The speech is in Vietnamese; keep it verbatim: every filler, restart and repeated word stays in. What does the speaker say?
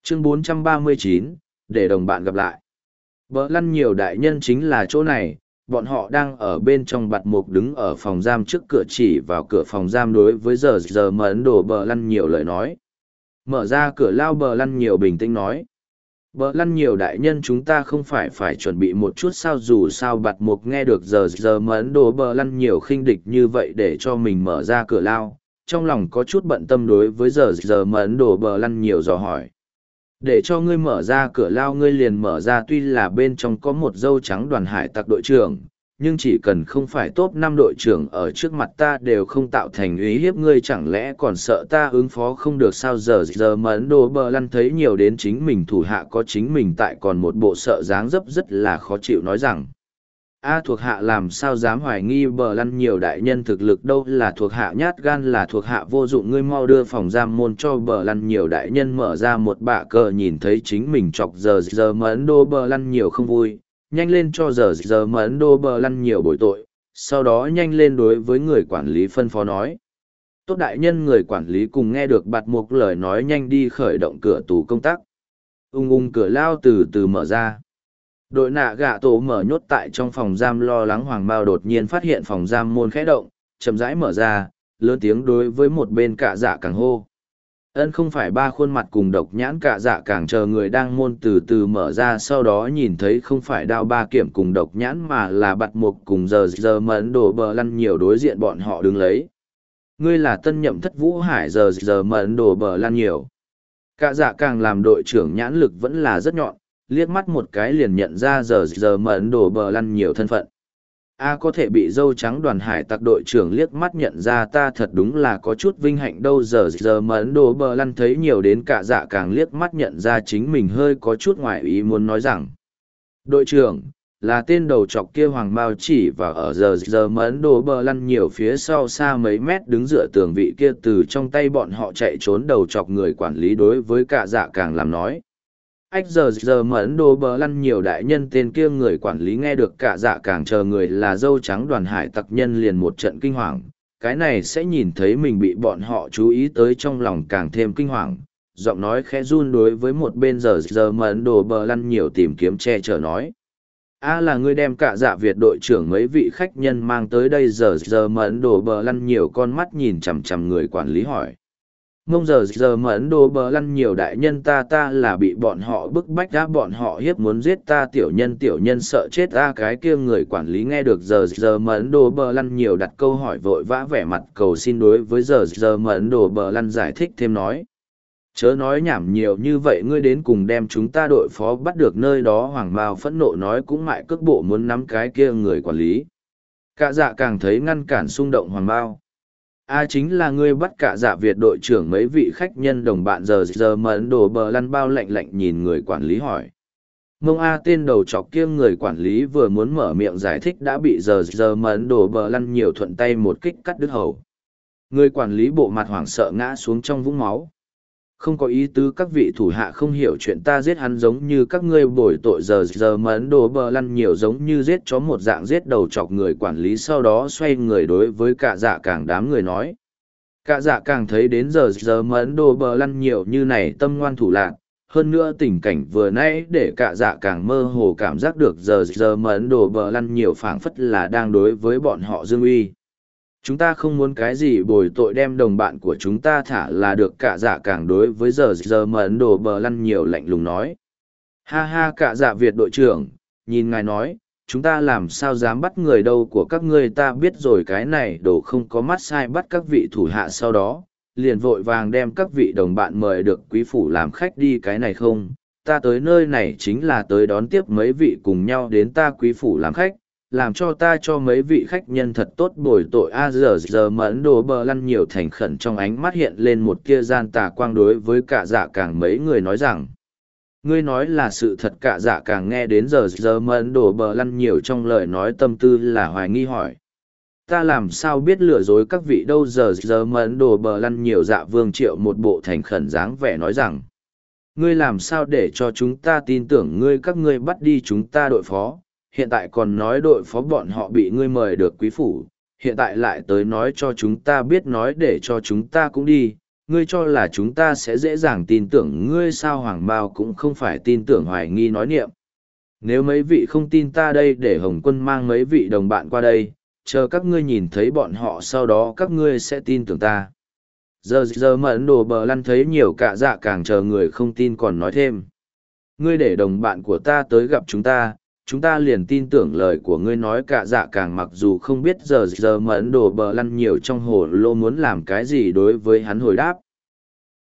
Chương bốn trăm ba mươi chín, để đồng bạn gặp lại. Bờ lăn nhiều đại nhân chính là chỗ này, bọn họ đang ở bên trong bạt mục đứng ở phòng giam trước cửa chỉ vào cửa phòng giam đối với giờ giờ mở ấn đồ bờ lăn nhiều lời nói. Mở ra cửa lao bờ lăn nhiều bình tĩnh nói. Bờ lăn nhiều đại nhân chúng ta không phải phải chuẩn bị một chút sao dù sao bạt mục nghe được giờ giờ mở ấn đồ bờ lăn nhiều khinh địch như vậy để cho mình mở ra cửa lao, trong lòng có chút bận tâm đối với giờ giờ mở ấn đồ bờ lăn nhiều dò hỏi. Để cho ngươi mở ra cửa lao ngươi liền mở ra tuy là bên trong có một dâu trắng đoàn hải tặc đội trưởng, nhưng chỉ cần không phải top năm đội trưởng ở trước mặt ta đều không tạo thành uy hiếp ngươi chẳng lẽ còn sợ ta ứng phó không được sao giờ giờ mà Ấn Độ bờ lăn thấy nhiều đến chính mình thủ hạ có chính mình tại còn một bộ sợ dáng dấp rất là khó chịu nói rằng. A thuộc hạ làm sao dám hoài nghi bờ lăn nhiều đại nhân thực lực đâu là thuộc hạ nhát gan là thuộc hạ vô dụng ngươi mau đưa phòng giam môn cho bờ lăn nhiều đại nhân mở ra một bạ cờ nhìn thấy chính mình chọc giờ giờ mà Ấn Độ bờ lăn nhiều không vui, nhanh lên cho giờ giờ mà Ấn Độ bờ lăn nhiều bồi tội, sau đó nhanh lên đối với người quản lý phân phó nói. Tốt đại nhân người quản lý cùng nghe được bạt mục lời nói nhanh đi khởi động cửa tù công tác. Ung ung cửa lao từ từ mở ra. Đội nạ gạ tổ mở nhốt tại trong phòng giam lo lắng hoàng mao đột nhiên phát hiện phòng giam môn khẽ động, chậm rãi mở ra, lớn tiếng đối với một bên cạ dạ càng hô. Ân không phải ba khuôn mặt cùng độc nhãn cạ dạ càng chờ người đang môn từ từ mở ra sau đó nhìn thấy không phải đao ba kiểm cùng độc nhãn mà là bạt mục cùng giờ giờ mẫn đổ bờ lăn nhiều đối diện bọn họ đứng lấy. Ngươi là tân nhậm thất vũ hải giờ giờ mẫn đổ bờ lăn nhiều. Cạ dạ càng làm đội trưởng nhãn lực vẫn là rất nhọn, liếc mắt một cái liền nhận ra giờ giờ mẫn đổ bờ lăn nhiều thân phận. A có thể bị dâu trắng đoàn hải tặc đội trưởng liếc mắt nhận ra ta thật đúng là có chút vinh hạnh đâu giờ giờ mẫn đổ bờ lăn thấy nhiều đến cả dạ càng liếc mắt nhận ra chính mình hơi có chút ngoại ý muốn nói rằng. Đội trưởng, là tên đầu chọc kia hoàng bao chỉ và ở giờ giờ mẫn đổ bờ lăn nhiều phía sau xa mấy mét đứng dựa tường vị kia từ trong tay bọn họ chạy trốn đầu chọc người quản lý đối với cả dạ càng làm nói. Ách giờ giờ mẫn đồ bờ lăn nhiều đại nhân tên kia người quản lý nghe được cả dạ càng chờ người là dâu trắng đoàn hải tặc nhân liền một trận kinh hoàng, cái này sẽ nhìn thấy mình bị bọn họ chú ý tới trong lòng càng thêm kinh hoàng, giọng nói khẽ run đối với một bên giờ giờ mẫn đồ bờ lăn nhiều tìm kiếm che chở nói. A là ngươi đem cả dạ Việt đội trưởng mấy vị khách nhân mang tới đây giờ giờ mẫn đồ bờ lăn nhiều con mắt nhìn chằm chằm người quản lý hỏi. Mông giờ giờ mà Ấn Độ bờ lăn nhiều đại nhân ta ta là bị bọn họ bức bách ra bọn họ hiếp muốn giết ta tiểu nhân tiểu nhân sợ chết ra cái kia người quản lý nghe được giờ giờ mà Ấn Độ bờ lăn nhiều đặt câu hỏi vội vã vẻ mặt cầu xin đối với giờ giờ mà Ấn Độ bờ lăn giải thích thêm nói. Chớ nói nhảm nhiều như vậy ngươi đến cùng đem chúng ta đội phó bắt được nơi đó hoàng bào phẫn nộ nói cũng mại cước bộ muốn nắm cái kia người quản lý. Cả dạ càng thấy ngăn cản xung động hoàng bao. A chính là ngươi bắt cả dạ Việt đội trưởng mấy vị khách nhân đồng bạn giờ giờ mà Ấn Độ bờ lăn bao lạnh lạnh nhìn người quản lý hỏi. Mông A tên đầu chọc kia người quản lý vừa muốn mở miệng giải thích đã bị giờ giờ mà Ấn Độ bờ lăn nhiều thuận tay một kích cắt đứt hầu. Người quản lý bộ mặt hoảng sợ ngã xuống trong vũng máu. Không có ý tứ các vị thủ hạ không hiểu chuyện ta giết hắn giống như các ngươi bồi tội giờ giờ mà Ấn Độ bờ lăn nhiều giống như giết chó một dạng giết đầu chọc người quản lý sau đó xoay người đối với cả dạ càng đám người nói. Cả dạ càng thấy đến giờ giờ mà Ấn Độ bờ lăn nhiều như này tâm ngoan thủ lạc, hơn nữa tình cảnh vừa nãy để cả dạ càng mơ hồ cảm giác được giờ giờ mà Ấn Độ bờ lăn nhiều phảng phất là đang đối với bọn họ dương uy. Chúng ta không muốn cái gì bồi tội đem đồng bạn của chúng ta thả là được cả dạ càng đối với giờ giờ mà Ấn Độ bờ lăn nhiều lạnh lùng nói. Ha ha cả dạ Việt đội trưởng, nhìn ngài nói, chúng ta làm sao dám bắt người đâu của các ngươi ta biết rồi cái này đồ không có mắt sai bắt các vị thủ hạ sau đó, liền vội vàng đem các vị đồng bạn mời được quý phủ làm khách đi cái này không, ta tới nơi này chính là tới đón tiếp mấy vị cùng nhau đến ta quý phủ làm khách. Làm cho ta cho mấy vị khách nhân thật tốt bồi tội a giờ giờ mà Ấn Độ bờ lăn nhiều thành khẩn trong ánh mắt hiện lên một tia gian tà quang đối với cả dạ càng mấy người nói rằng. Ngươi nói là sự thật cả dạ càng nghe đến giờ giờ mà Ấn Độ bờ lăn nhiều trong lời nói tâm tư là hoài nghi hỏi. Ta làm sao biết lừa dối các vị đâu giờ giờ mà Ấn Độ bờ lăn nhiều dạ vương triệu một bộ thành khẩn dáng vẻ nói rằng. Ngươi làm sao để cho chúng ta tin tưởng ngươi các ngươi bắt đi chúng ta đội phó. Hiện tại còn nói đội phó bọn họ bị ngươi mời được quý phủ, hiện tại lại tới nói cho chúng ta biết nói để cho chúng ta cũng đi, ngươi cho là chúng ta sẽ dễ dàng tin tưởng ngươi sao? Hoàng Mao cũng không phải tin tưởng hoài nghi nói niệm. Nếu mấy vị không tin ta đây để Hồng Quân mang mấy vị đồng bạn qua đây, chờ các ngươi nhìn thấy bọn họ sau đó các ngươi sẽ tin tưởng ta. Giờ giờ mẫn đồ bờ lăn thấy nhiều cả dạ càng chờ người không tin còn nói thêm. Ngươi để đồng bạn của ta tới gặp chúng ta, chúng ta liền tin tưởng lời của ngươi nói. Cả dạ càng mặc dù không biết giờ giờ mẫn đồ bờ lăn nhiều trong hồ lô muốn làm cái gì đối với hắn hồi đáp.